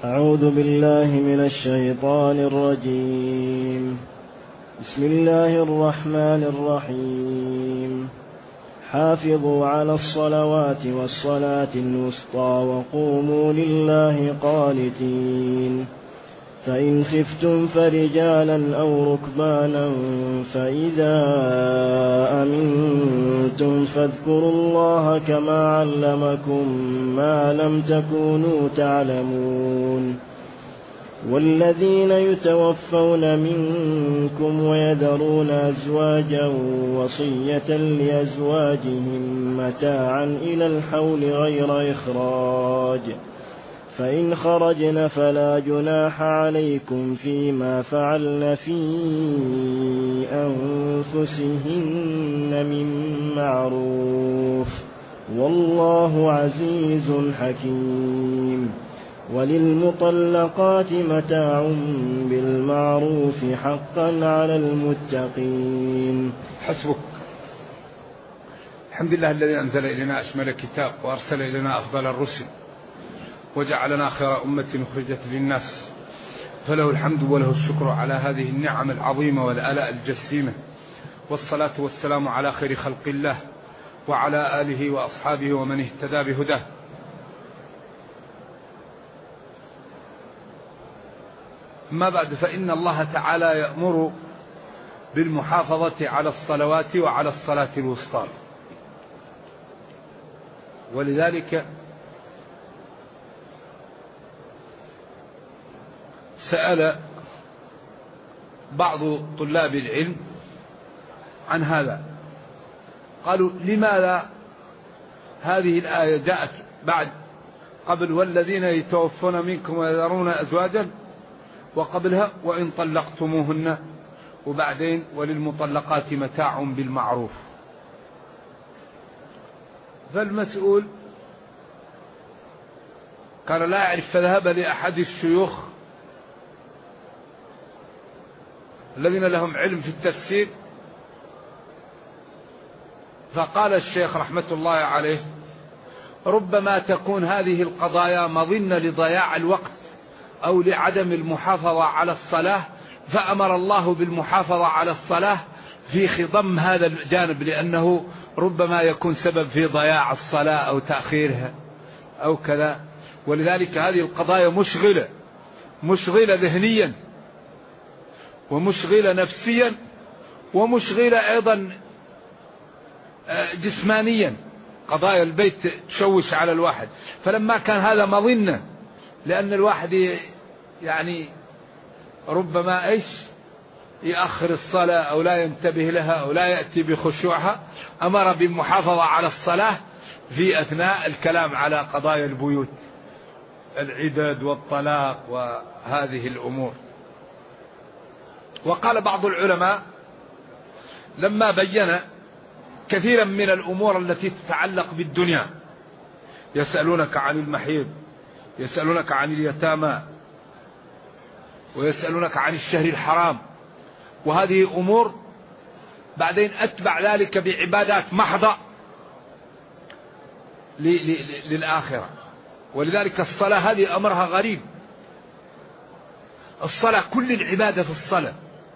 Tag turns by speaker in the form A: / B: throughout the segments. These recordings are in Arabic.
A: أعوذ بالله من الشيطان الرجيم. بسم الله الرحمن الرحيم. حافظوا على الصلوات والصلاة الوسطى وقوموا لله قانتين. فإن خفتم فرجالا أو ركبانا فإذا أمنتم فاذكروا الله كما علمكم ما لم تكونوا تعلمون. والذين يتوفون منكم ويذرون أزواجا وصية لأزواجهم متاعا إلى الحول غير إخراج، فإن خرجن فلا جناح عليكم فيما فعلن في أنفسهن من معروف، والله عزيز حكيم. وللمطلقات متاع بالمعروف حقا على المتقين.
B: حسبك. الحمد لله الذي أنزل إلينا أشمل الكتاب وأرسل إلينا أفضل الرسل وجعلنا خير أمة أخرجت للناس، فله الحمد وله الشكر على هذه النعم العظيمة والآلاء الجسيمة، والصلاة والسلام على خير خلق الله وعلى آله وأصحابه ومن اهتدى بهداه. أما بعد، فإن الله تعالى يأمر بالمحافظة على الصلوات وعلى الصلاة الوسطى، ولذلك سأل بعض طلاب العلم عن هذا، قالوا لماذا هذه الآية جاءت قبل والذين يتوفون منكم ويذرون أزواجا، وقبلها وإن طلقتموهن، وبعدين وللمطلقات متاع بالمعروف؟ فالمسؤول كان لا يعرف، فذهب لأحد الشيوخ الذين لهم علم في التفسير، فقال الشيخ رحمة الله عليه: ربما تكون هذه القضايا مظنة لضياع الوقت أو لعدم المحافظة على الصلاة، فأمر الله بالمحافظة على الصلاة في خضم هذا الجانب، لأنه ربما يكون سبب في ضياع الصلاة أو تأخيرها أو كذا. ولذلك هذه القضايا مشغلة ذهنيا ومشغلة نفسيا ومشغلة أيضا جسمانيا. قضايا البيت تشوش على الواحد، فلما كان هذا مظنة لأن الواحد يعني ربما يأخر الصلاة أو لا ينتبه لها أو لا يأتي بخشوعها، أمر بالمحافظة على الصلاة في أثناء الكلام على قضايا البيوت، العدد والطلاق وهذه الأمور. وقال بعض العلماء لما بين كثيرا من الأمور التي تتعلق بالدنيا، يسألونك عن المحيض، يسألونك عن اليتامى، ويسألونك عن الشهر الحرام، وهذه أمور بعدين أتبع ذلك بعبادات محضة للآخرة. ولذلك الصلاة هذه أمرها غريب. الصلاة كل العبادة في الصلاة،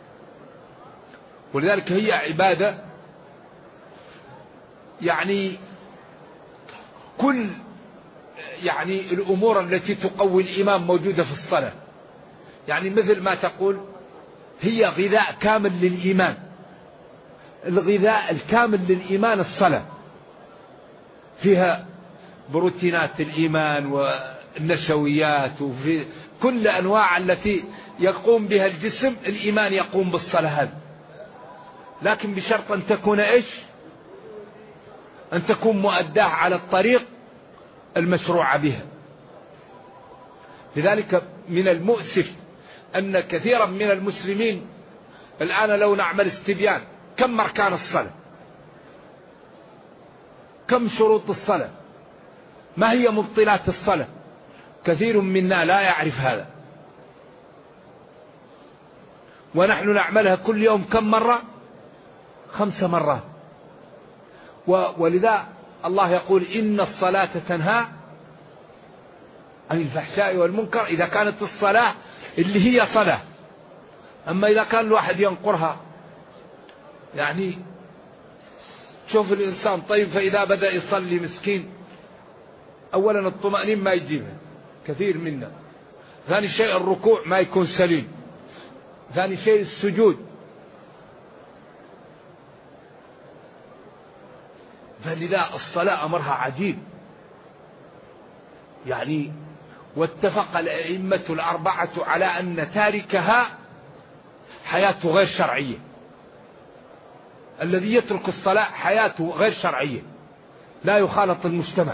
B: ولذلك هي عبادة يعني كل الأمور التي تقوي الإيمان موجودة في الصلاة. يعني مثل ما تقول هي غذاء كامل للإيمان، الغذاء الكامل للإيمان الصلاة، فيها بروتينات الإيمان والنشويات، وفي كل أنواع التي يقوم بها الجسم الإيمان يقوم بالصلاة هذه، لكن بشرط أن تكون أن تكون مؤداة على الطريق المشروع بها. لذلك من المؤسف أن كثيرا من المسلمين الآن لو نعمل استبيان كم أركان الصلاة، كم شروط الصلاة، ما هي مبطلات الصلاة، كثير منا لا يعرف هذا، ونحن نعملها كل يوم كم مرة؟ 5 مرات. ولذا الله يقول إن الصلاة تنهى عن الفحشاء والمنكر إذا كانت الصلاة اللي هي صلاة. أما إذا كان الواحد ينقرها، يعني شوف الإنسان طيب فإذا بدأ يصلي مسكين، أولا الطمأنين ما يجيبه كثير منا، ثاني شيء الركوع ما يكون سليم، ثاني شيء السجود. فلذا الصلاة أمرها عجيب يعني. واتفق الأئمة الأربعة على أن تاركها حياته غير شرعية. الذي يترك الصلاة حياته غير شرعية، لا يخالط المجتمع،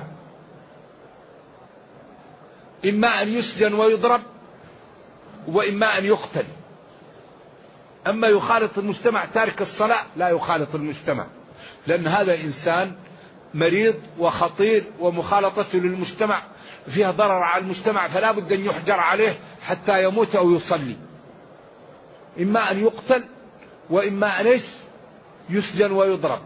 B: إما أن يسجن ويضرب وإما أن يقتل. أما يخالط المجتمع تارك الصلاة لا يخالط المجتمع، لأن هذا إنسان مريض وخطير، ومخالطته للمجتمع فيها ضرر على المجتمع، فلا بد أن يحجر عليه حتى يموت أو يصلي، إما أن يقتل وإما أن يسجن ويضرب.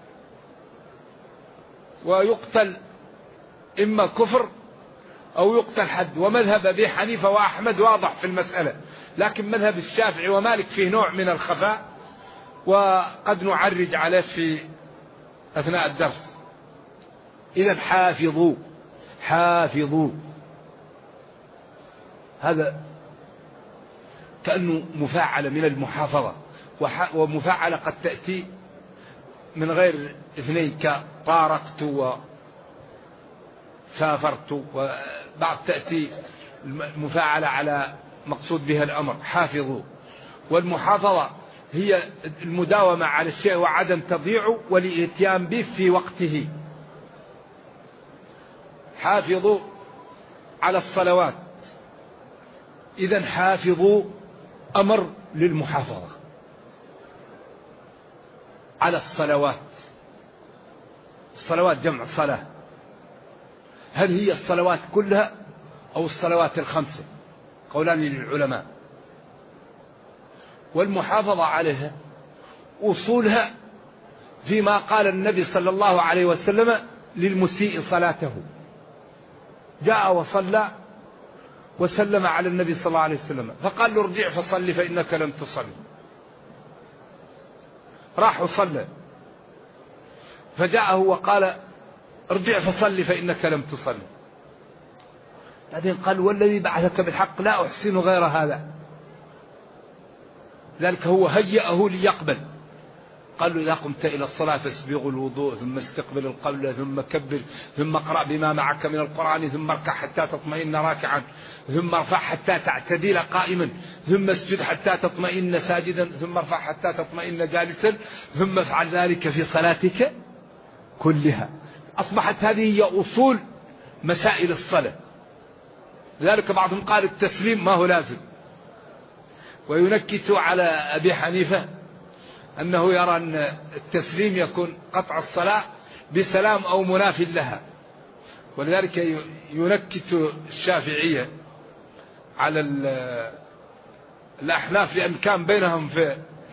B: ويقتل إما كفر أو يقتل حد. ومذهب أبي حنيفة وأحمد واضح في المسألة، لكن مذهب الشافعي ومالك فيه نوع من الخفاء، وقد نعرج عليه في أثناء الدرس. إذا حافظوا هذا كأنه مفاعلة من المحافظة، ومفاعلة قد تأتي من غير اثنين، كطارقت وسافرت، وبعض تأتي المفاعلة على مقصود بها الأمر. حافظوا، والمحافظة هي المداومة على الشيء وعدم تضييعه والاتيان به في وقته. حافظوا على الصلوات. إذن حافظوا أمر للمحافظة على الصلوات. الصلوات جمع صلاة، هل هي الصلوات كلها أو الصلوات الخمسة؟ قولان للعلماء. والمحافظة عليها أصولها فيما قال النبي صلى الله عليه وسلم للمسيء صلاته. جاء وصلى وسلم على النبي صلى الله عليه وسلم، فقال له ارجع فصلي فإنك لم تصلي. راح وصلى، فجاءه وقال ارجع فصلي فإنك لم تصلي. بعدين قال والذي بعثك بالحق لا أحسن غير هذا. ذلك هو هيئه ليقبل. قال له إذا قمت إلى الصلاة فاسبغ الوضوء، ثم استقبل القبلة، ثم كبر، ثم اقرأ بما معك من القرآن، ثم اركع حتى تطمئن راكعا، ثم ارفع حتى تعتدل قائما، ثم اسجد حتى تطمئن ساجدا، ثم ارفع حتى تطمئن جالسا، ثم افعل ذلك في صلاتك كلها. أصبحت هذه هي أصول مسائل الصلاة. لذلك بعضهم قال التسليم ما هو لازم، وينكت على أبي حنيفة أنه يرى أن التسليم يكون قطع الصلاة بسلام أو مناف لها. ولذلك ينكت الشافعية على الأحناف، لأن كان بينهم في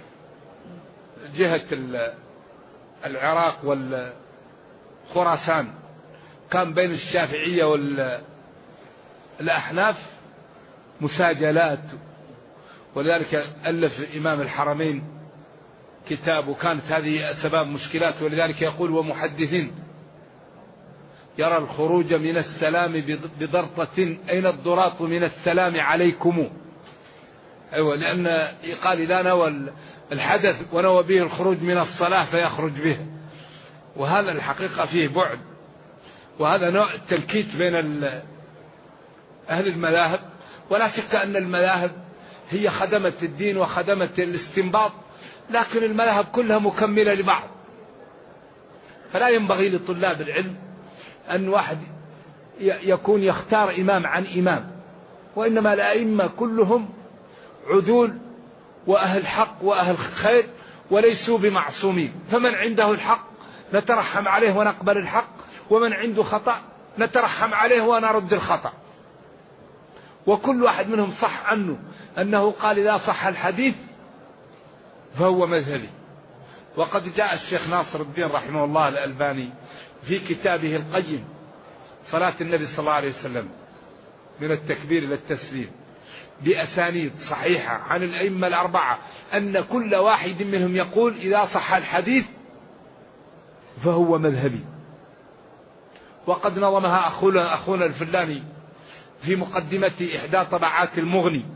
B: جهة العراق والخراسان كان بين الشافعية والأحناف مساجلات. ولذلك ألف إمام الحرمين كتاب، وكانت هذه أسباب مشكلات. ولذلك يقول ومحدث يرى الخروج من السلام بضرطة أين الضراط من السلام عليكم. أيوة، لأن قال إذا نوى الحدث ونوى به الخروج من الصلاة فيخرج به، وهذا الحقيقة فيه بعد. وهذا نوع التنكيت بين أهل المذاهب. ولا شك أن المذاهب هي خدمة الدين وخدمة الاستنباط، لكن المذاهب كلها مكملة لبعض. فلا ينبغي لطلاب العلم أن واحد يكون يختار إمام عن إمام، وإنما الأئمة كلهم عدول وأهل حق وأهل خير وليسوا بمعصومين. فمن عنده الحق نترحم عليه ونقبل الحق، ومن عنده خطأ نترحم عليه ونرد الخطأ. وكل واحد منهم صح عنه أنه قال إذا صح الحديث فهو مذهبي. وقد جاء الشيخ ناصر الدين رحمه الله الألباني في كتابه القيم صلاة النبي صلى الله عليه وسلم من التكبير إلى التسليم بأسانيد صحيحة عن الأئمة الأربعة أن كل واحد منهم يقول إذا صح الحديث فهو مذهبي. وقد نظمها أخونا الفلاني في مقدمة إحدى طبعات المغني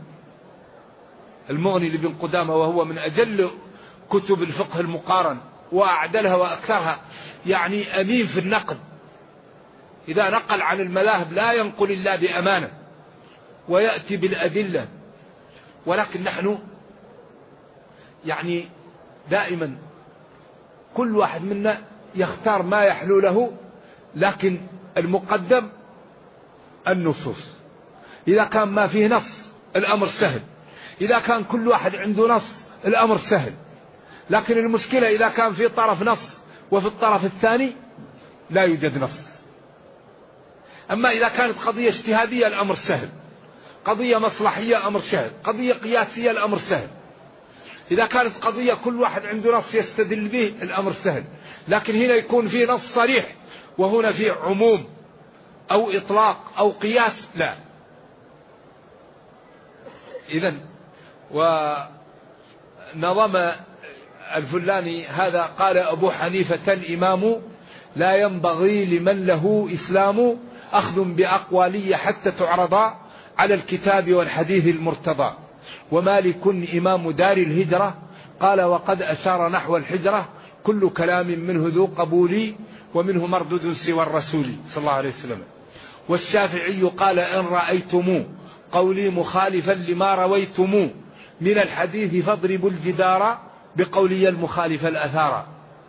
B: لابن قدامة، وهو من أجل كتب الفقه المقارن وأعدلها وأكثرها، يعني أمين في النقل. إذا نقل عن المذاهب لا ينقل إلا بأمانة ويأتي بالأدلة. ولكن نحن يعني دائما كل واحد منا يختار ما يحلو له، لكن المقدم النصوص. إذا كان ما فيه نص الأمر سهل، إذا كان كل واحد عنده نص الأمر سهل. لكن المشكلة إذا كان في طرف نص وفي الطرف الثاني لا يوجد نص. أما إذا كانت قضية اجتهادية الأمر سهل، قضية مصلحية أمر سهل، قضية قياسية الأمر سهل. إذا كانت قضية كل واحد عنده نص يستدل به الأمر سهل. لكن هنا يكون في نص صريح وهنا في عموم أو إطلاق أو قياس، لا. إذن ونظم الفلاني هذا قال أبو حنيفة الإمام لا ينبغي لمن له إسلام أخذ بأقوالي حتى تعرض على الكتاب والحديث المرتضى. ومالك إمام دار الهجرة قال وقد أشار نحو الحجرة كل كلام منه ذو قبول ومنه مردود سوى الرسول صلى الله عليه وسلم. والشافعي قال إن رأيتم قولي مخالفا لما رويتم من الحديث فاضربوا الجدار بقولي المخالف الأثار.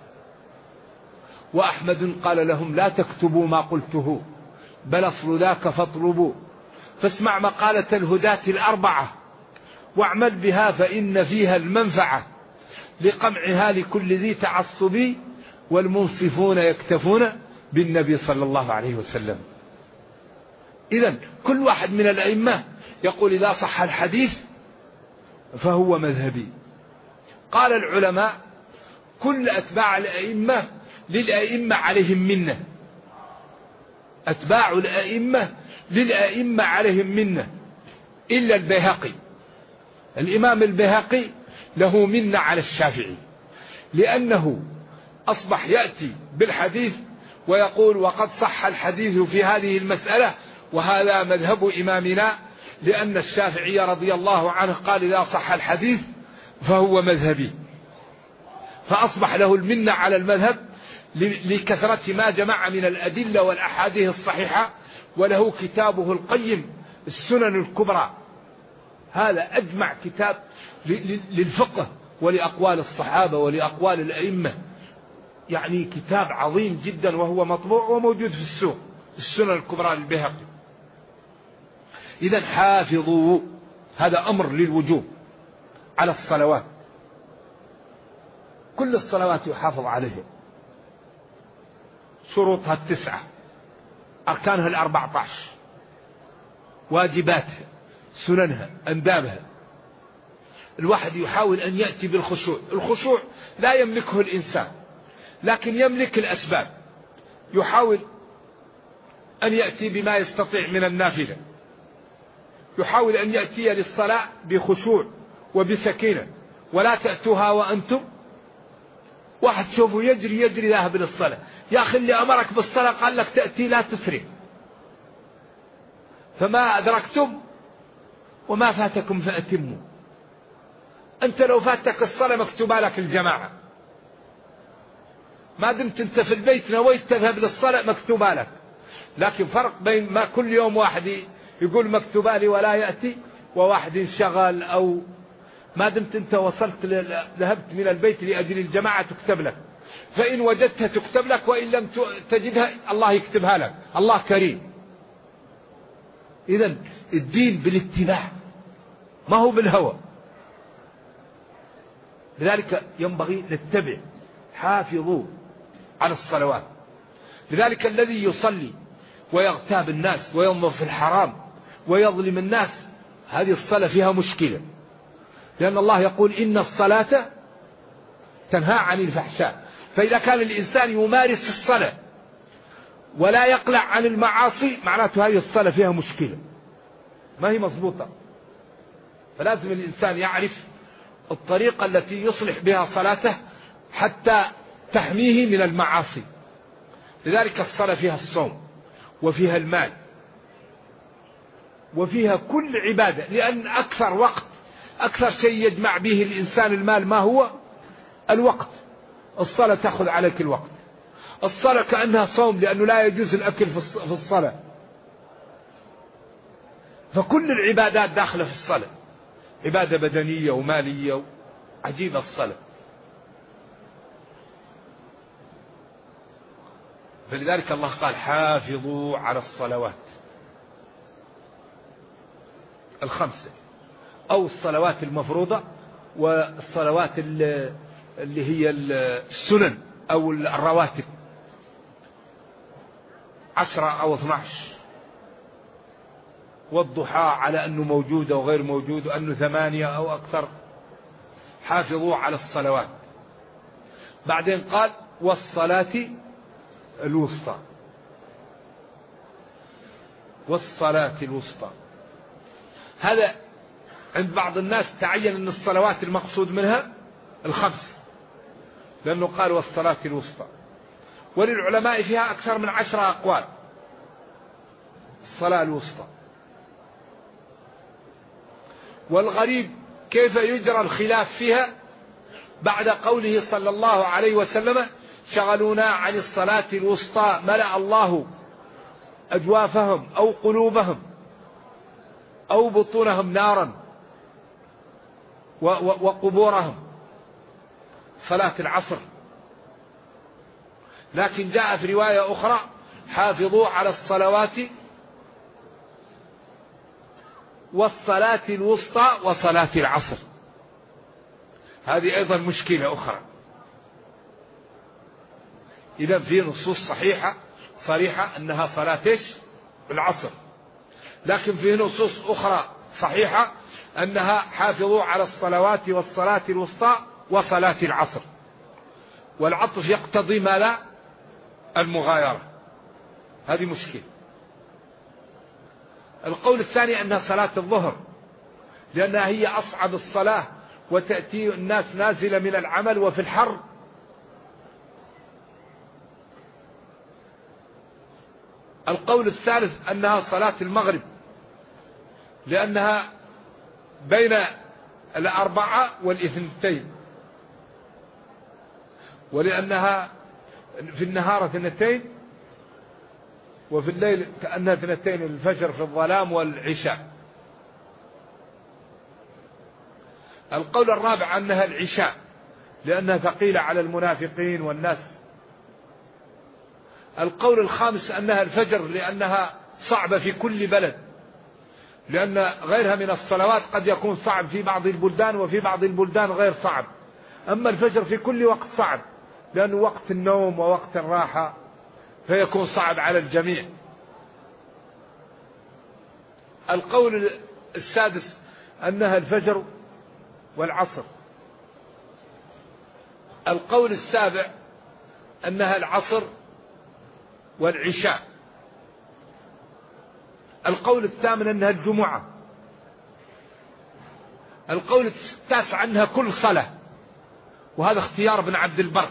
B: وأحمد قال لهم لا تكتبوا ما قلته بل أصل ذاك فاطلبوا. فاسمع مقالة الهداة الأربعة واعمل بها فإن فيها المنفعة لقمعها لكل ذي تعصب والمنصفون يكتفون بالنبي صلى الله عليه وسلم. إذن كل واحد من الأئمة يقول إذا صح الحديث فهو مذهبي. قال العلماء كل أتباع الأئمة للأئمة عليهم منة، أتباع الأئمة للأئمة عليهم منة إلا البيهقي. الإمام البيهقي له منة على الشافعي لأنه أصبح يأتي بالحديث ويقول وقد صح الحديث في هذه المسألة وهذا مذهب إمامنا، لأن الشافعي رضي الله عنه قال إذا صح الحديث فهو مذهبي. فأصبح له المنة على المذهب لكثرة ما جمع من الأدلة والأحاديث الصحيحة. وله كتابه القيم السنن الكبرى، هذا أجمع كتاب للفقه ولأقوال الصحابة ولأقوال الأئمة، يعني كتاب عظيم جدا وهو مطبوع وموجود في السوق، السنن الكبرى للبيهقي. إذن حافظوا، هذا أمر للوجوب على الصلوات، كل الصلوات يحافظ عليها، شروطها 9، أركانها 14، واجباتها، سننها، أندابها. الواحد يحاول أن يأتي بالخشوع. الخشوع لا يملكه الإنسان لكن يملك الأسباب. يحاول أن يأتي بما يستطيع من النافلة، يحاول أن يأتي للصلاة بخشوع وبسكينة. ولا تأتوها وأنتم، واحد شوفه يجري ذاهب للصلاة، يا أخي اللي أمرك بالصلاة قال لك تأتي لا تسرع. فما أدركتم وما فاتكم فأتموا. أنت لو فاتك الصلاة مكتوبة لك الجماعة، ما دمت أنت في البيت نويت تذهب للصلاة مكتوبة لك. لكن فرق بين ما كل يوم واحد يقول مكتوبة لي ولا يأتي، وواحد انشغل، أو ما دمت أنت وصلت ذهبت من البيت لأجل الجماعة تكتب لك، فإن وجدتها تكتب لك وإن لم تجدها الله يكتبها لك، الله كريم. إذن الدين بالاتباع ما هو بالهوى، لذلك ينبغي نتبع. حافظوا على الصلوات. لذلك الذي يصلي ويغتاب الناس وينظر في الحرام ويظلم الناس، هذه الصلاة فيها مشكلة، لأن الله يقول إن الصلاة تنهى عن الفحشاء. فإذا كان الإنسان يمارس الصلاة ولا يقلع عن المعاصي، معناته هذه الصلاة فيها مشكلة. ما هي مضبوطة. فلازم الإنسان يعرف الطريقة التي يصلح بها صلاته حتى تحميه من المعاصي. لذلك الصلاة فيها الصوم وفيها المال وفيها كل عبادة، لأن أكثر شيء يجمع به الإنسان المال ما هو؟ الوقت. الصلاة تأخذ عليك الوقت. الصلاة كأنها صوم، لأنه لا يجوز الأكل في الصلاة. فكل العبادات داخلة في الصلاة، عبادة بدنية ومالية. عجيبة الصلاة. فلذلك الله قال حافظوا على الصلوات الخمسة، أو الصلوات المفروضة، والصلوات اللي هي السنن أو الرواتب 10 أو 12، والضحى على أنه موجود أو غير موجود، وأنه 8 أو أكثر. حافظوا على الصلوات. بعدين قال والصلاة الوسطى. والصلاة الوسطى هذا عند بعض الناس تعين أن الصلوات المقصود منها الخمس، لأنه قال والصلاة الوسطى. وللعلماء فيها أكثر من 10 أقوال. الصلاة الوسطى. والغريب كيف يجرى الخلاف فيها بعد قوله صلى الله عليه وسلم شغلونا عن الصلاة الوسطى ملأ الله أجوافهم أو قلوبهم أو بطونهم نارا وقبورهم. صلاة العصر. لكن جاء في رواية أخرى حافظوا على الصلوات والصلاة الوسطى وصلاة العصر. هذه أيضا مشكلة أخرى. إذا في نصوص صريحة أنها صلاة العصر، لكن في نصوص أخرى صحيحة أنها حافظوا على الصلوات والصلاة الوسطى وصلاة العصر. والعطف يقتضي ما لا المغايرة. هذه مشكلة. القول الثاني أنها صلاة الظهر، لأنها هي أصعب الصلاة، وتأتي الناس نازلة من العمل وفي الحر. القول الثالث أنها صلاة المغرب، لأنها بين 4 و2، ولأنها في النهار 2 وفي الليل كأنها 2، الفجر في الظلام والعشاء. القول الرابع أنها العشاء، لأنها ثقيلة على المنافقين والناس. القول الخامس أنها الفجر، لأنها صعبة في كل بلد، لأن غيرها من الصلوات قد يكون صعب في بعض البلدان وفي بعض البلدان غير صعب. أما الفجر في كل وقت صعب، لأنه وقت النوم ووقت الراحة، فيكون صعب على الجميع. القول السادس أنها الفجر والعصر. القول السابع أنها العصر والعشاء. القول الثامن أنها الجمعة. القول التاسع أنها كل صلاة، وهذا اختيار ابن عبد البر.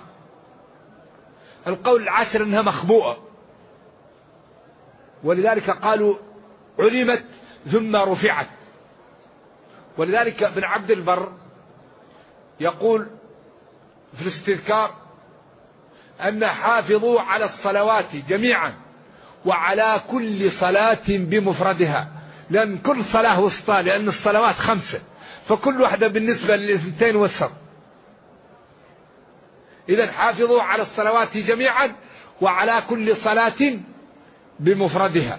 B: القول العاشر أنها مخبوءة، ولذلك قالوا علمت ثم رفعت. ولذلك ابن عبد البر يقول في الاستذكار أن حافظوا على الصلوات جميعا وعلى كل صلاة بمفردها، لأن كل صلاة وسطى، لأن الصلوات 5، فكل واحدة بالنسبة لل2 وسط. إذن حافظوا على الصلوات جميعا وعلى كل صلاة بمفردها.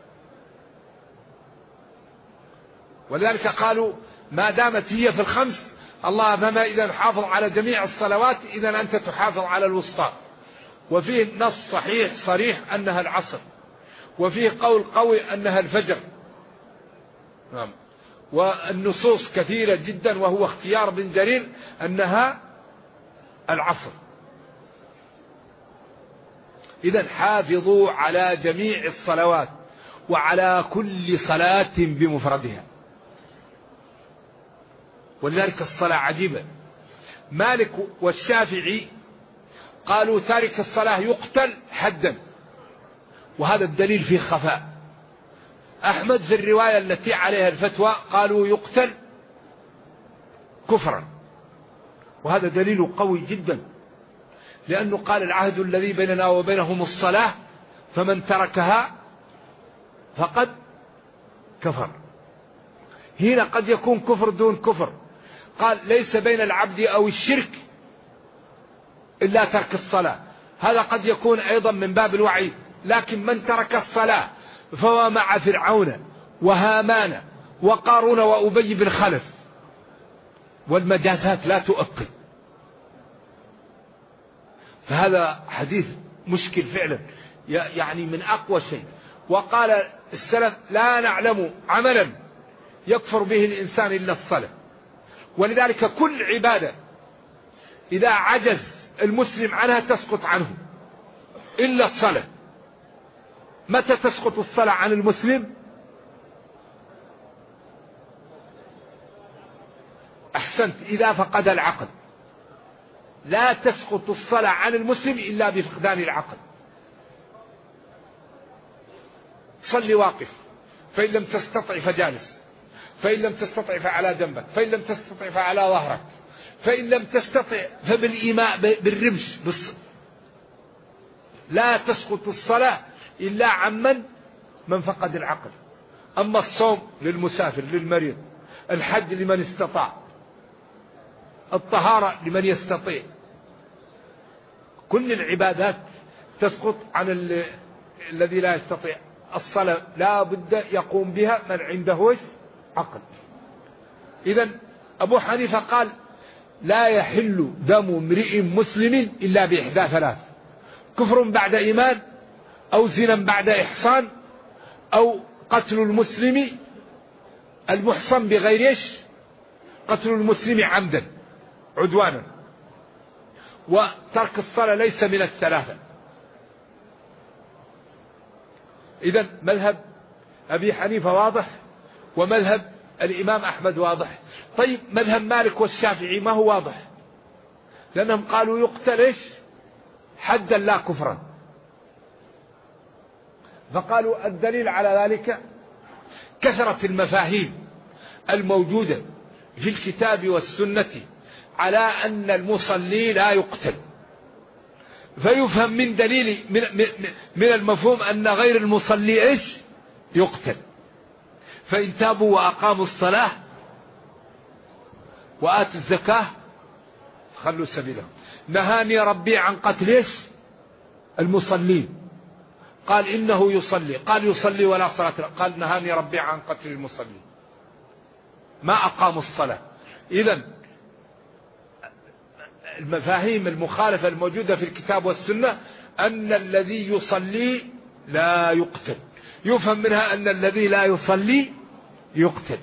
B: ولذلك قالوا ما دامت هي في 5، الله فما إذا حافظ على جميع الصلوات إذن أنت تحافظ على الوسطى. وفيه نص صحيح صريح أنها العصر، وفيه قول قوي أنها الفجر. نعم. والنصوص كثيرة جدا، وهو اختيار بن جرير أنها العصر. إذن حافظوا على جميع الصلوات وعلى كل صلاة بمفردها. ولذلك الصلاة عجيبة. مالك والشافعي قالوا تارك الصلاة يقتل حدا، وهذا الدليل فيه خفاء. أحمد في الرواية التي عليها الفتوى قالوا يقتل كفرا، وهذا دليل قوي جدا، لأنه قال العهد الذي بيننا وبينهم الصلاة فمن تركها فقد كفر. هنا قد يكون كفر دون كفر. قال ليس بين العبد أو الشرك إلا ترك الصلاة، هذا قد يكون أيضا من باب الوعيد. لكن من ترك الصلاة فهو مع فرعون وهامان وقارون وأبي بن خلف، والمجازات لا تؤكد. فهذا حديث مشكل فعلا، يعني من أقوى شيء. وقال السلف لا نعلم عملا يكفر به الإنسان إلا الصلاة. ولذلك كل عبادة إذا عجز المسلم عنها تسقط عنه إلا الصلاة. متى تسقط الصلاة عن المسلم؟ أحسنت، إذا فقد العقل. لا تسقط الصلاة عن المسلم إلا بفقدان العقل. صلي واقف، فإن لم تستطع فجالس، فإن لم تستطع فعلى جنبك، فإن لم تستطع فعلى ظهرك، فإن لم تستطع فبالإيماء بالرمش لا تسقط الصلاة إلا عمن من فقد العقل. أما الصوم للمسافر للمريض، الحج لمن استطاع، الطهارة لمن يستطيع، كل العبادات تسقط عن الذي لا يستطيع. الصلاة لا بد يقوم بها من عنده عقل. إذن أبو حنيفة قال لا يحل دم امرئ مسلم إلا بإحدى ثلاث: كفر بعد إيمان، أو زنا بعد إحصان، أو قتل المسلم المحصن بغير قتل المسلم عمدا عدوانا. وترك الصلاة ليس من الثلاثة. إذن مذهب أبي حنيفة واضح، ومذهب الإمام أحمد واضح. طيب مذهب مالك والشافعي ما هو واضح؟ لأنهم قالوا يقتل حدا لا كفرا. فقالوا الدليل على ذلك كثرة المفاهيم الموجودة في الكتاب والسنة على أن المصلي لا يقتل. فيفهم من دليل من المفهوم أن غير المصلي يقتل. فإن تابوا وأقاموا الصلاة وآتوا الزكاة خلوا سبيلهم. نهاني ربي عن قتل المصلين، قال إنه يصلي، قال يصلي ولا صلاة له، قال نهاني ربي عن قتل المصلين، ما أقاموا الصلاة. إذن المفاهيم المخالفة الموجودة في الكتاب والسنة أن الذي يصلي لا يقتل، يفهم منها أن الذي لا يصلي يقتل.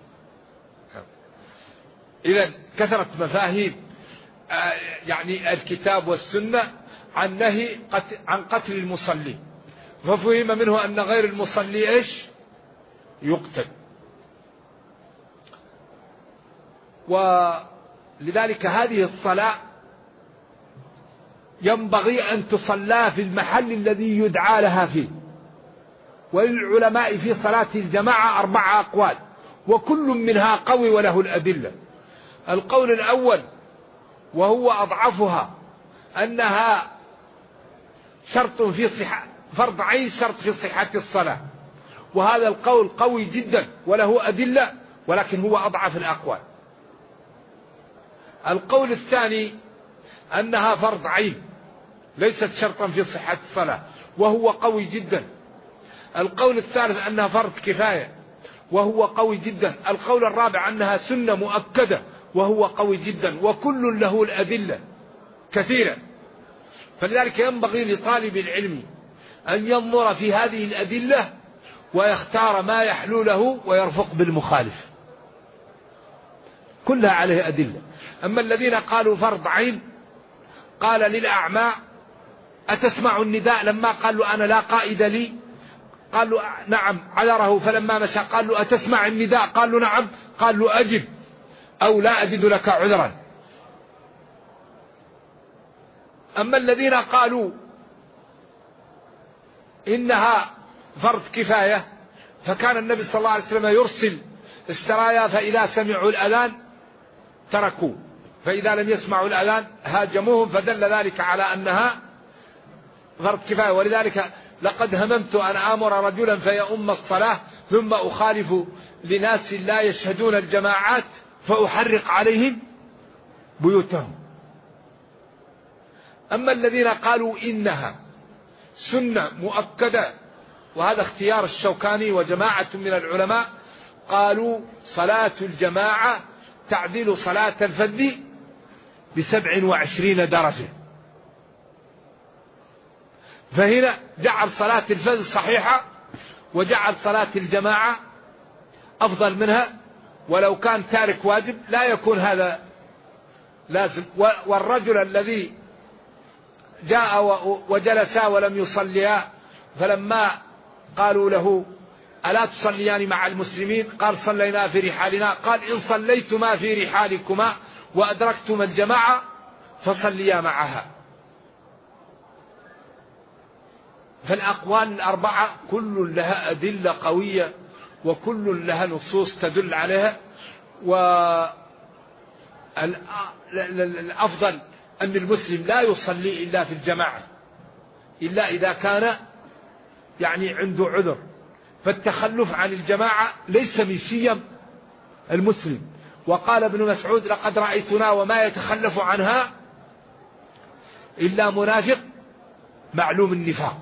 B: إذن كثرة مفاهيم يعني الكتاب والسنة عن نهي عن قتل المصلي، ففهم منه أن غير المصلي يقتل. ولذلك هذه الصلاة ينبغي أن تصلى في المحل الذي يدعى لها فيه. وللعلماء في صلاة الجماعة 4 أقوال، وكل منها قوي وله الأدلة. القول الأول وهو أضعفها أنها شرط في صحة، فرض عين شرط في صحة الصلاة، وهذا القول قوي جدا وله أدلة، ولكن هو أضعف الأقوال. القول الثاني أنها فرض عين ليست شرطا في صحة الصلاة، وهو قوي جدا. القول الثالث أنها فرض كفاية، وهو قوي جدا. القول الرابع أنها سنة مؤكدة، وهو قوي جدا. وكل له الأدلة كثيرة. فلذلك ينبغي لطالب العلم أن ينظر في هذه الأدلة ويختار ما يحلو له ويرفق بالمخالف، كلها عليه أدلة. أما الذين قالوا فرض عين، قال للأعمى أتسمع النداء لما قال له أنا لا قائد لي، قال له نعم. عذره فلما مشى قال له أتسمع النداء؟ قال له نعم. قال له أجب أو لا أجد لك عذرا. أما الذين قالوا إنها فرض كفاية، فكان النبي صلى الله عليه وسلم يرسل السرايا، فإذا سمعوا الأذان تركوا، فإذا لم يسمعوا الأذان هاجموهم، فدل ذلك على أنها فرض كفاية. ولذلك لقد هممت أن آمر رجلا فيؤم الصلاة ثم أخالف لناس لا يشهدون الجماعات فأحرق عليهم بيوتهم. أما الذين قالوا إنها سنة مؤكدة، وهذا اختيار الشوكاني وجماعة من العلماء، قالوا صلاة الجماعة تعديل صلاة الفذ ب27 درجة. فهنا جعل صلاة الفذ صحيحة، وجعل صلاة الجماعة أفضل منها، ولو كان تارك واجب لا يكون هذا لازم. والرجل الذي جاء وجلس ولم يصليا، فلما قالوا له ألا تصليان مع المسلمين؟ قال صلينا في رحالنا. قال إن صليتما في رحالكما وأدركتما الجماعة فصليا معها. فالأقوال الأربعة كل لها أدلة قوية، وكل لها نصوص تدل عليها. والأفضل أن المسلم لا يصلي إلا في الجماعة، إلا إذا كان يعني عنده عذر. فالتخلف عن الجماعة ليس من شيم المسلم. وقال ابن مسعود لقد رأيتنا وما يتخلف عنها إلا منافق معلوم النفاق.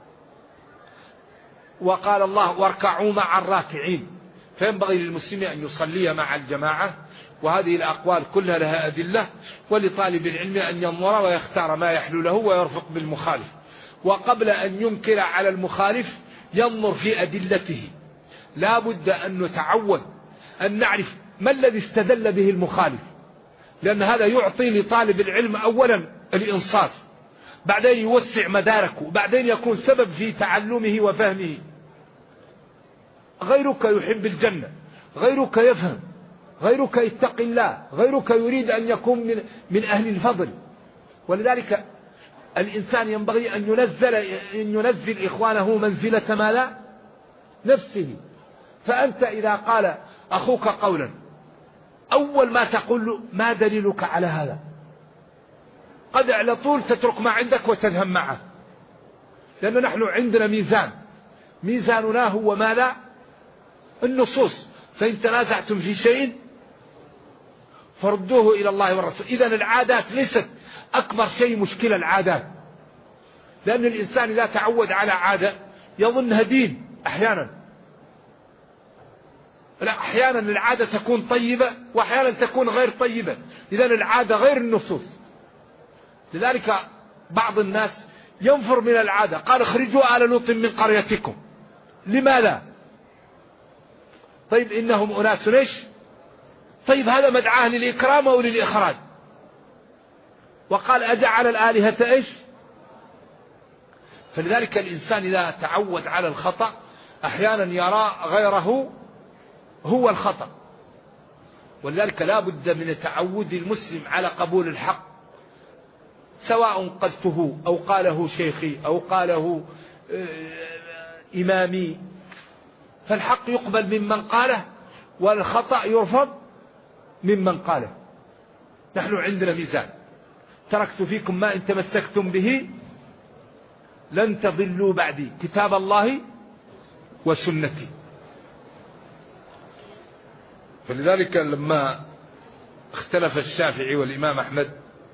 B: وقال الله واركعوا مع الراكعين. فينبغي للمسلم أن يصلي مع الجماعة. وهذه الأقوال كلها لها أدلة، ولطالب العلم أن ينظر ويختار ما يحلو له ويرفق بالمخالف. وقبل أن ينكر على المخالف ينظر في أدلته. لا بد أن نتعود أن نعرف ما الذي استدل به المخالف، لأن هذا يعطي لطالب العلم أولا الإنصاف، بعدين يوسع مداركه، بعدين يكون سبب في تعلمه وفهمه. غيرك يحب الجنة، غيرك يفهم، غيرك يتقي الله، غيرك يريد أن يكون من أهل الفضل. ولذلك الإنسان ينبغي أن ينزل إخوانه منزلة ما لا نفسه. فأنت إذا قال أخوك قولا، أول ما تقول له ما دليلك على هذا؟ قد على طول تترك ما عندك وتذهب معه، لأن نحن عندنا ميزاننا هو ما لا النصوص. فإن تنازعتم في شيء فردوه إلى الله والرسول. إذن العادات ليست أكبر شيء مشكلة العادات، لأن الإنسان إذا تعود على عادة يظنها دين. أحيانا العادة تكون طيبة وأحيانا تكون غير طيبة. إذن العادة غير النصوص. لذلك بعض الناس ينفر من العادة. قال اخرجوا آل لوط من قريتكم. لماذا؟ طيب إنهم أناس إيش؟ طيب هذا مدعاه للإكرام أو للإخراج؟ وقال أجعل الآلهة إيش؟ فلذلك الإنسان إذا تعود على الخطأ أحيانا يرى غيره هو الخطأ. ولذلك لا بد من تعود المسلم على قبول الحق، سواء قلته أو قاله شيخي أو قاله إمامي. فالحق يقبل ممن قاله، والخطأ يرفض ممن قاله. نحن عندنا ميزان. تركت فيكم ما إن تمسكتم به لن تضلوا بعدي، كتاب الله وسنتي. فلذلك لما اختلف الشافعي والإمام أحمد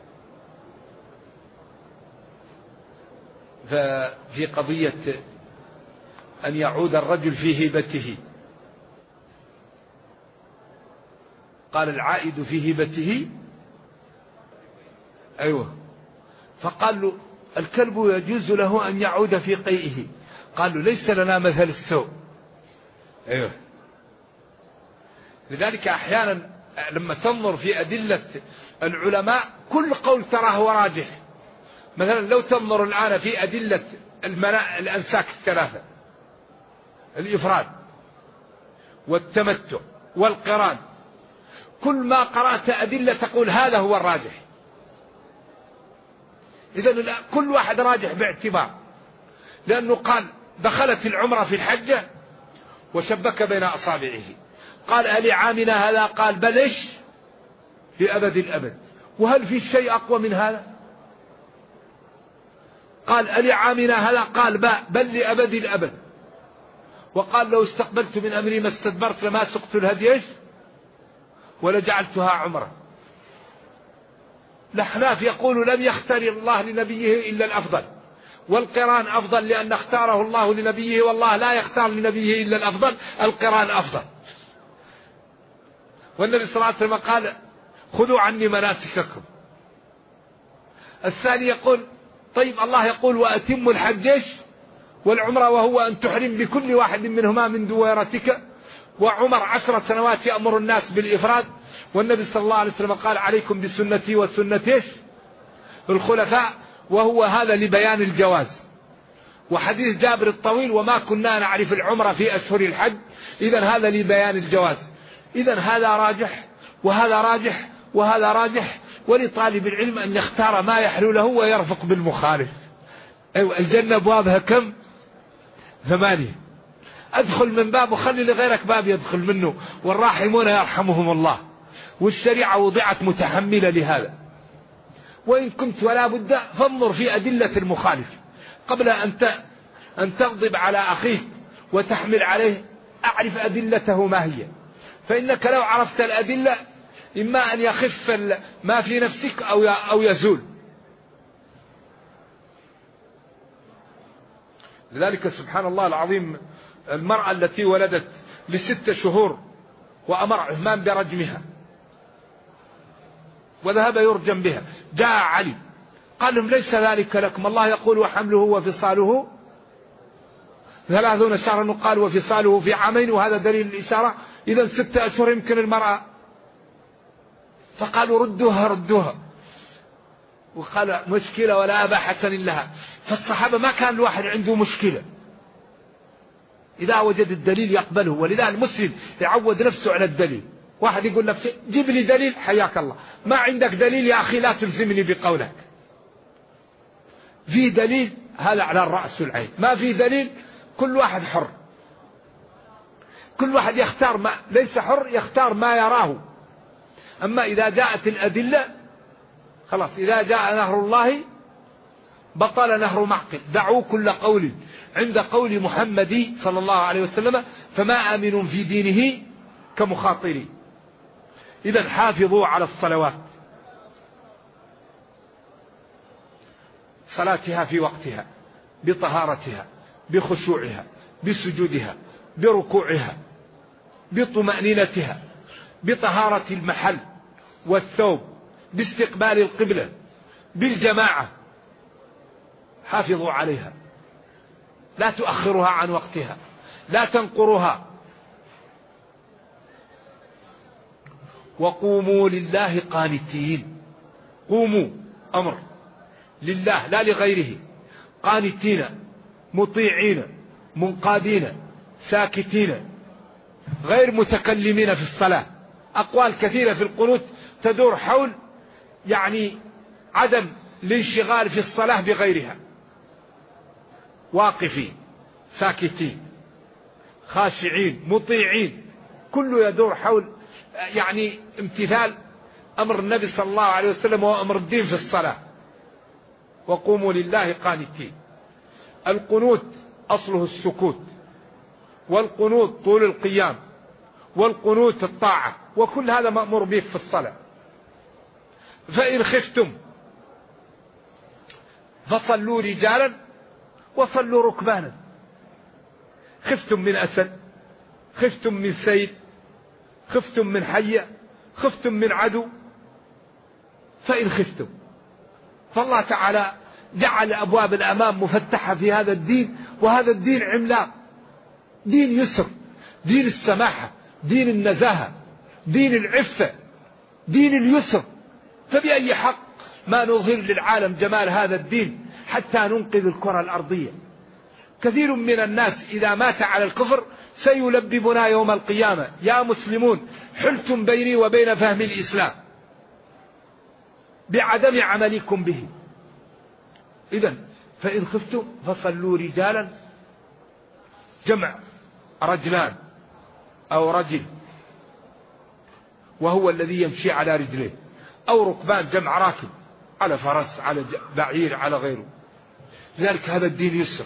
B: في قضية أن يعود الرجل في هيبته، قال العائد في هيبته أيوة. فقال له الكلب يجوز له أن يعود في قيئه. قال له ليس لنا مثل السوء. أيوة. لذلك أحيانا لما تنظر في أدلة العلماء كل قول تراه راجح. مثلا لو تنظر الآن في أدلة الأنساك الثلاثة، الإفراد والتمتع والقران، كل ما قرأت أدلة تقول هذا هو الراجح. إذن كل واحد راجح باعتبار، لأنه قال دخلت العمرة في الحجة وشبك بين أصابعه، قال ألي عامنا هذا؟ قال بل إيش لأبد الأبد. وهل في شيء أقوى من هذا؟ قال ألي عامنا هذا؟ قال بل لأبد الأبد. وقال لو استقبلت من أمري ما استدبرت لما سقت الهدي ولجعلتها عمرة. الأحناف يقول لم يختار الله لنبيه إلا الأفضل، والقران أفضل لأن اختاره الله لنبيه، والله لا يختار لنبيه إلا الأفضل، القران أفضل. والنبي صلى الله عليه وسلم قال خذوا عني مناسككم. الثاني يقول طيب الله يقول وأتموا الحج والعمرة، وهو أن تحرم بكل واحد منهما من دويرتك، وعمر 10 سنوات يأمر الناس بالإفراد، والنبي صلى الله عليه وسلم قال عليكم بسنتي وسنة الخلفاء، وهو هذا لبيان الجواز. وحديث جابر الطويل وما كنا نعرف العمرة في أشهر الحج، إذن هذا لبيان الجواز. إذن هذا راجح وهذا راجح وهذا راجح، ولطالب العلم أن يختار ما يحلو له ويرفق بالمخالف. أيوة الجنة أبوابها كم؟ 8. أدخل من باب وخلي لغيرك باب يدخل منه، والراحمون يرحمهم الله. والشريعة وضعت متحملة لهذا. وإن كنت ولا بد فانظر في أدلة المخالف قبل أن تغضب على أخيك وتحمل عليه، أعرف أدلته ما هي، فإنك لو عرفت الأدلة إما أن يخف ما في نفسك أو يزول. لذلك سبحان الله العظيم المرأة التي ولدت ل6 شهور وأمر عثمان برجمها وذهب يرجم بها، جاء علي قال لهم ليس ذلك لكم، الله يقول وحمله وفصاله 30 شهرا، قال وفصاله في 2 عام، وهذا دليل الإشارة. إذا 6 أشهر يمكن المرأة. فقالوا ردوها، وقال مشكلة ولا أبا حسن لها. فالصحابة ما كان الواحد عنده مشكلة، إذا وجد الدليل يقبله. ولذا المسلم يعود نفسه على الدليل. واحد يقول لك جيب لي دليل، حياك الله، ما عندك دليل يا أخي لا تلزمني بقولك. في دليل هذا على الرأس والعين، ما في دليل كل واحد حر، كل واحد يختار ما ليس حر، يختار ما يراه. أما إذا جاءت الأدلة خلاص، إذا جاء نهر الله بطل نهر معقل. دعوا كل قول عند قول محمد صلى الله عليه وسلم، فما آمن في دينه كمخاطري. إذن حافظوا على الصلوات، صلاتها في وقتها، بطهارتها، بخشوعها، بسجودها، بركوعها، بطمأنينتها، بطهارة المحل والثوب، باستقبال القبلة، بالجماعة. حافظوا عليها، لا تؤخرها عن وقتها، لا تنقرها. وقوموا لله قانتين، قوموا أمر لله لا لغيره، قانتين مطيعين منقادين ساكتين غير متكلمين في الصلاة. أقوال كثيرة في القنوت تدور حول عدم الانشغال في الصلاة بغيرها. واقفين ساكتين خاشعين مطيعين، كله يدور حول امتثال أمر النبي صلى الله عليه وسلم وأمر الدين في الصلاة. وقوموا لله قانتين. القنوت أصله السكوت، والقنوت طول القيام، والقنوت الطاعة، وكل هذا مأمور به في الصلاة. فإن خفتم فصلوا رجالا وصلوا ركبانا. خفتم من أسد، خفتم من سيل، خفتم من حية، خفتم من عدو، فإن خفتم. فالله تعالى جعل أبواب الأمام مفتحة في هذا الدين، وهذا الدين عملاق، دين يسر، دين السماحة، دين النزاهة، دين العفة، دين اليسر. فبأي حق ما نظهر للعالم جمال هذا الدين حتى ننقذ الكرة الأرضية؟ كثير من الناس إذا مات على الكفر سيلببنا يوم القيامة: يا مسلمون حلتم بيني وبين فهم الإسلام بعدم عملكم به. إذن فإن خفتم فصلوا رجالا، جمع رجلان أو رجل وهو الذي يمشي على رجليه، أو ركبان، جمع راكب، على فرس، على بعير، على غيره. لذلك هذا الدين يسر.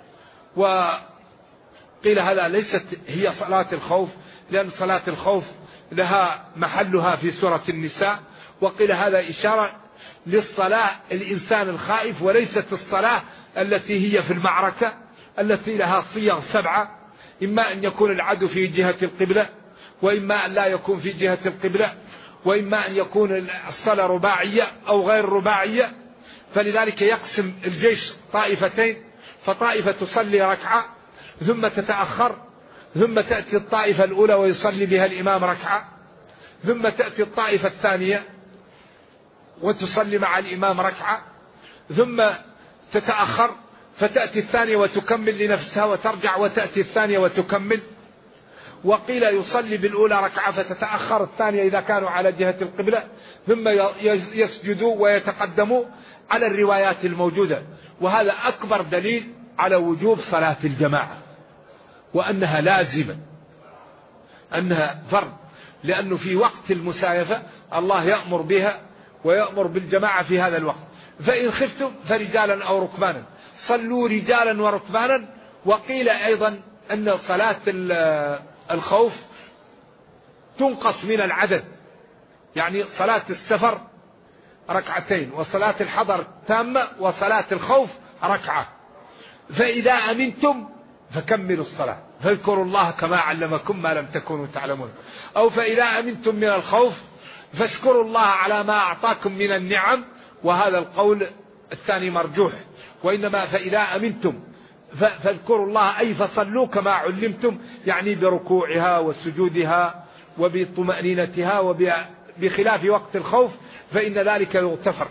B: وقيل هذا ليست هي صلاة الخوف، لأن صلاة الخوف لها محلها في سورة النساء، وقيل هذا إشارة للصلاة الإنسان الخائف، وليست الصلاة التي هي في المعركة التي لها صيغ 7، إما أن يكون العدو في جهة القبلة، وإما أن لا يكون في جهة القبلة، وإما أن يكون الصلاة رباعية أو غير رباعية. فلذلك يقسم الجيش طائفتين، فطائفة تصلي ركعة ثم تتأخر، ثم تأتي الطائفة الأولى ويصلي بها الإمام ركعة، ثم تأتي الطائفة الثانية وتصلي مع الإمام ركعة، ثم تتأخر فتأتي الثانية وتكمل لنفسها وترجع وتأتي الثانية وتكمل. وقيل يصلي بالأولى ركعة فتتأخر الثانية إذا كانوا على جهة القبلة، ثم يسجدوا ويتقدموا على الروايات الموجودة. وهذا أكبر دليل على وجوب صلاة الجماعة، وأنها لازمة، أنها فرض، لأنه في وقت المسايفة الله يأمر بها ويأمر بالجماعة في هذا الوقت. فإن خفتم فرجالا أو ركبانا، صلوا رجالا وركبانا. وقيل أيضا أن صلاة الخوف تنقص من العدد، يعني صلاة السفر ركعتين، وصلاة الحضر تامة، وصلاة الخوف ركعة. فإذا أمنتم فكملوا الصلاة، فاذكروا الله كما علمكم ما لم تكونوا تعلمون. أو فإذا أمنتم من الخوف فاشكروا الله على ما أعطاكم من النعم. وهذا القول الثاني مرجوح، وإنما فإذا أمنتم فاذكروا الله أي فصلوا كما علمتم، يعني بركوعها وسجودها وبطمأنينتها، وبخلاف وقت الخوف فإن ذلك يغتفر.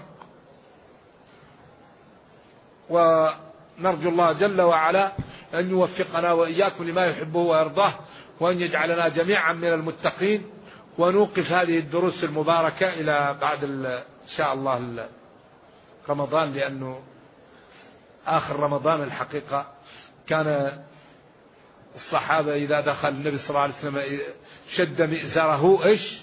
B: ونرجو الله جل وعلا أن يوفقنا وإياكم لما يحبه ويرضاه، وأن يجعلنا جميعا من المتقين. ونوقف هذه الدروس المباركة إلى بعد إن شاء الله رمضان، لأنه آخر رمضان الحقيقة كان الصحابة إذا دخل النبي صلى الله عليه وسلم شد مئزره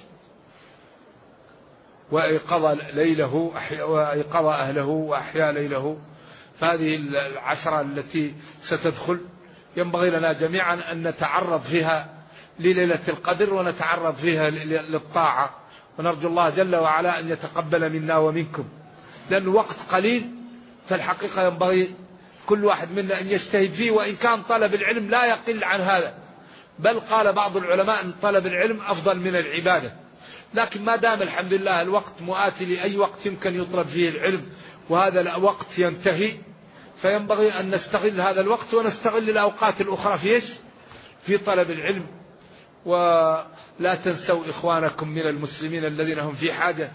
B: وأيقظ ليله وأيقظ أهله وأحيا ليله. فهذه العشرة التي ستدخل ينبغي لنا جميعا أن نتعرض فيها لليلة القدر، ونتعرض فيها للطاعة، ونرجو الله جل وعلا أن يتقبل منا ومنكم، لأنه وقت قليل. فالحقيقة ينبغي كل واحد منا أن يجتهد فيه، وإن كان طلب العلم لا يقل عن هذا، بل قال بعض العلماء أن طلب العلم أفضل من العبادة. لكن ما دام الحمد لله الوقت مؤاتي لأي وقت يمكن يطلب فيه العلم، وهذا الوقت ينتهي، فينبغي أن نستغل هذا الوقت ونستغل الأوقات الأخرى في طلب العلم. ولا تنسوا إخوانكم من المسلمين الذين هم في حاجة،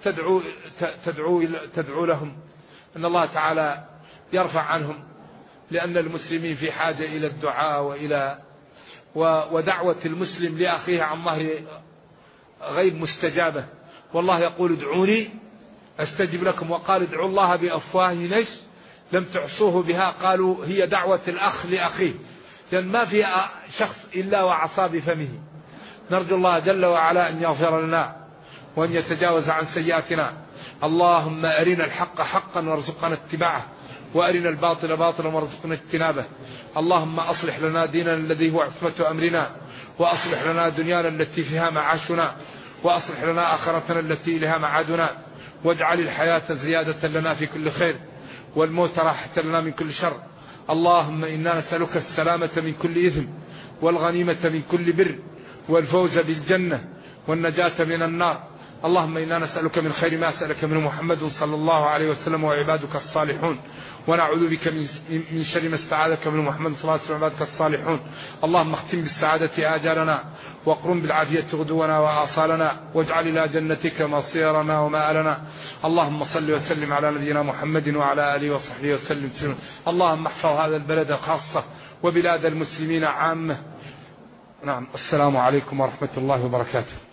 B: تدعوا لهم أن الله تعالى يرفع عنهم، لأن المسلمين في حاجة إلى الدعاء ودعوة المسلم لأخيه عن ظهر غيب مستجابة. والله يقول ادعوني أستجب لكم، وقال ادعوا الله بأفواه لم تعصوه بها، قالوا هي دعوة الأخ لأخيه، لأن ما في شخص إلا وعصى بفمه. نرجو الله جل وعلا أن يغفر لنا وأن يتجاوز عن سيئاتنا. اللهم أرنا الحق حقا وارزقنا اتباعه، وأرنا الباطل باطلا وارزقنا اجتنابه. اللهم أصلح لنا ديننا الذي هو عصمة أمرنا، وأصلح لنا دنيانا التي فيها معاشنا، وأصلح لنا آخرتنا التي إليها معادنا، واجعل الحياة زيادة لنا في كل خير، والموت راحة لنا من كل شر. اللهم إنا نسألك السلامة من كل إثم، والغنيمة من كل بر، والفوز بالجنة، والنجاة من النار. اللهم إنا نسألك من خير ما سألك منه محمد صلى الله عليه وسلم وعبادك الصالحون، ونعوذ بك من شر ما استعاذك منه محمد صلى الله عليه وسلم وعبادك الصالحون. اللهم اختم بالسعادة آجالنا، واقرم بالعافية غدونا وآصالنا، واجعل إلى جنتك مصيرنا ومآلنا. اللهم صل وسلم على نبينا محمد وعلى آله وصحبه وسلم. اللهم احفظ هذا البلد خاصة وبلاد المسلمين عامة. نعم، السلام عليكم ورحمة الله وبركاته.